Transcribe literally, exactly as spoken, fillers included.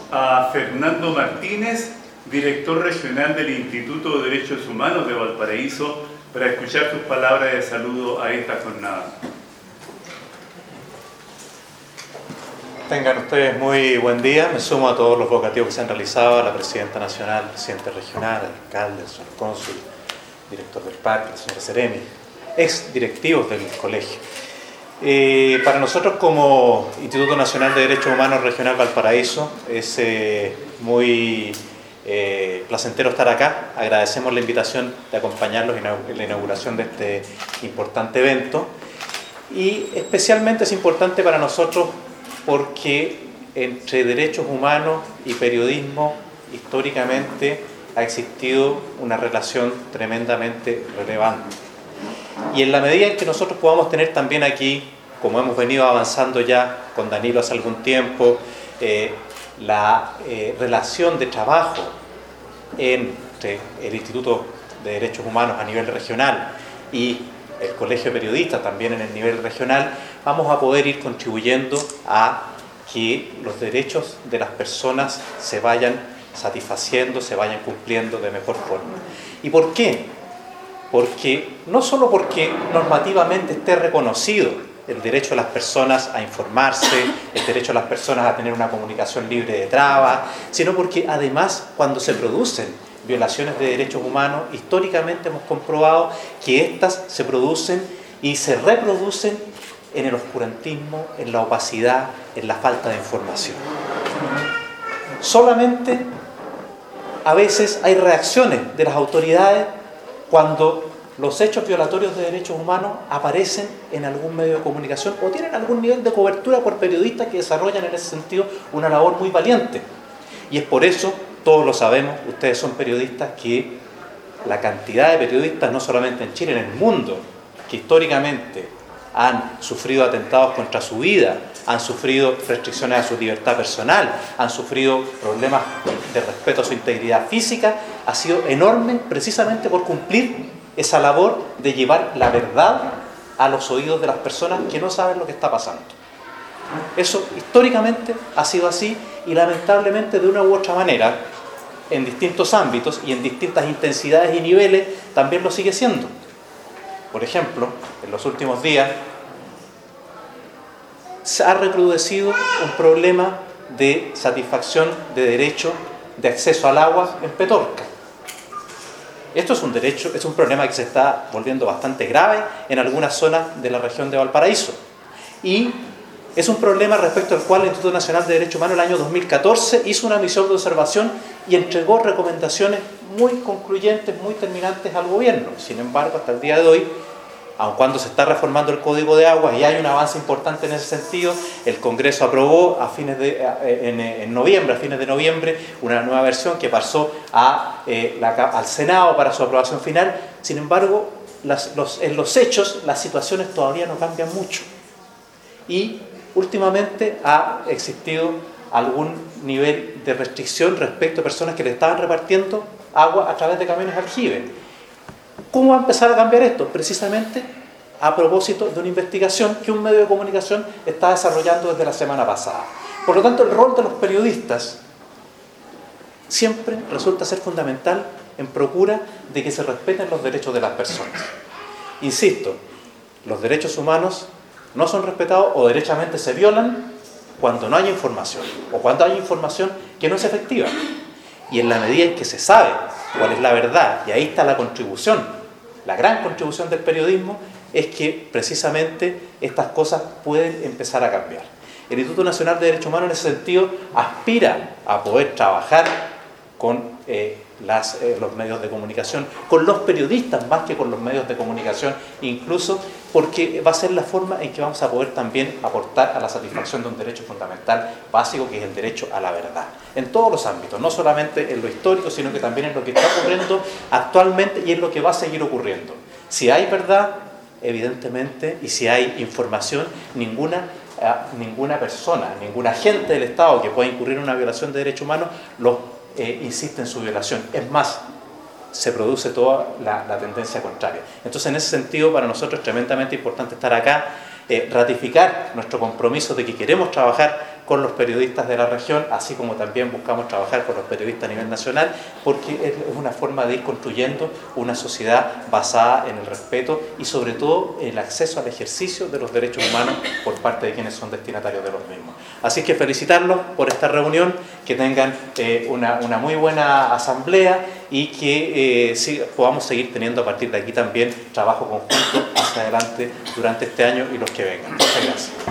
a Fernando Martínez, director regional del Instituto de Derechos Humanos de Valparaíso, para escuchar sus palabras de saludo a esta jornada. Tengan ustedes muy buen día. Me sumo a todos los vocativos que se han realizado, a la presidenta nacional, al presidente regional, al alcalde, al señor cónsul, director del parque, la señora Seremi, ex directivos del colegio. Eh, para nosotros como Instituto Nacional de Derechos Humanos Regional Valparaíso es eh, muy eh, placentero estar acá. Agradecemos la invitación de acompañarlos en la inauguración de este importante evento, y especialmente es importante para nosotros porque entre derechos humanos y periodismo históricamente ha existido una relación tremendamente relevante. Y en la medida en que nosotros podamos tener también aquí, como hemos venido avanzando ya con Danilo hace algún tiempo, eh, la eh, relación de trabajo entre el Instituto de Derechos Humanos a nivel regional y el Colegio de Periodistas también en el nivel regional, vamos a poder ir contribuyendo a que los derechos de las personas se vayan satisfaciendo, se vayan cumpliendo de mejor forma. ¿Y por qué? Porque no solo porque normativamente esté reconocido el derecho de las personas a informarse, el derecho de las personas a tener una comunicación libre de trabas, sino porque además cuando se producen violaciones de derechos humanos, históricamente hemos comprobado que éstas se producen y se reproducen en el oscurantismo, en la opacidad, en la falta de información. Solamente a veces hay reacciones de las autoridades cuando los hechos violatorios de derechos humanos aparecen en algún medio de comunicación o tienen algún nivel de cobertura por periodistas que desarrollan en ese sentido una labor muy valiente. Y es por eso, todos lo sabemos, ustedes son periodistas, que la cantidad de periodistas, no solamente en Chile, en el mundo, que históricamente han sufrido atentados contra su vida, han sufrido restricciones a su libertad personal, han sufrido problemas de respeto a su integridad física, ha sido enorme precisamente por cumplir esa labor de llevar la verdad a los oídos de las personas que no saben lo que está pasando. Eso históricamente ha sido así, y lamentablemente de una u otra manera, en distintos ámbitos y en distintas intensidades y niveles, también lo sigue siendo. Por ejemplo, en los últimos días se ha recrudecido un problema de satisfacción de derecho de acceso al agua en Petorca. Esto es un derecho, es un problema que se está volviendo bastante grave en algunas zonas de la región de Valparaíso. Y es un problema respecto al cual el Instituto Nacional de Derechos Humanos el año dos mil catorce hizo una misión de observación y entregó recomendaciones muy concluyentes, muy terminantes al gobierno. Sin embargo, hasta el día de hoy, aun cuando se está reformando el Código de Aguas y hay un avance importante en ese sentido, el Congreso aprobó a fines de, en, en noviembre, a fines de noviembre, una nueva versión que pasó a, eh, la, al Senado para su aprobación final. Sin embargo, las, los, en los hechos las situaciones todavía no cambian mucho. Y últimamente ha existido algún nivel de restricción respecto a personas que le estaban repartiendo agua a través de camiones aljibe. ¿Cómo va a empezar a cambiar esto? Precisamente a propósito de una investigación que un medio de comunicación está desarrollando desde la semana pasada. Por lo tanto, el rol de los periodistas siempre resulta ser fundamental en procura de que se respeten los derechos de las personas. Insisto, los derechos humanos no son respetados o derechamente se violan cuando no hay información o cuando hay información que no es efectiva. Y en la medida en que se sabe cuál es la verdad, y ahí está la contribución, la gran contribución del periodismo, es que precisamente estas cosas pueden empezar a cambiar. El Instituto Nacional de Derechos Humanos en ese sentido aspira a poder trabajar con eh, las, eh, los medios de comunicación, con los periodistas más que con los medios de comunicación, incluso porque va a ser la forma en que vamos a poder también aportar a la satisfacción de un derecho fundamental básico, que es el derecho a la verdad, en todos los ámbitos, no solamente en lo histórico, sino que también en lo que está ocurriendo actualmente y en lo que va a seguir ocurriendo. Si hay verdad, evidentemente, y si hay información, ninguna, eh, ninguna persona, ningún agente del Estado que pueda incurrir en una violación de derechos humanos lo Eh, insiste en su violación. Es más, se produce toda la, la tendencia contraria. Entonces, en ese sentido, para nosotros es tremendamente importante estar acá, eh, ratificar nuestro compromiso de que queremos trabajar con los periodistas de la región, así como también buscamos trabajar con los periodistas a nivel nacional, porque es una forma de ir construyendo una sociedad basada en el respeto y sobre todo el acceso al ejercicio de los derechos humanos por parte de quienes son destinatarios de los mismos. Así que felicitarlos por esta reunión, que tengan eh, una, una muy buena asamblea y que eh, sí, podamos seguir teniendo a partir de aquí también trabajo conjunto hacia adelante durante este año y los que vengan. Muchas gracias.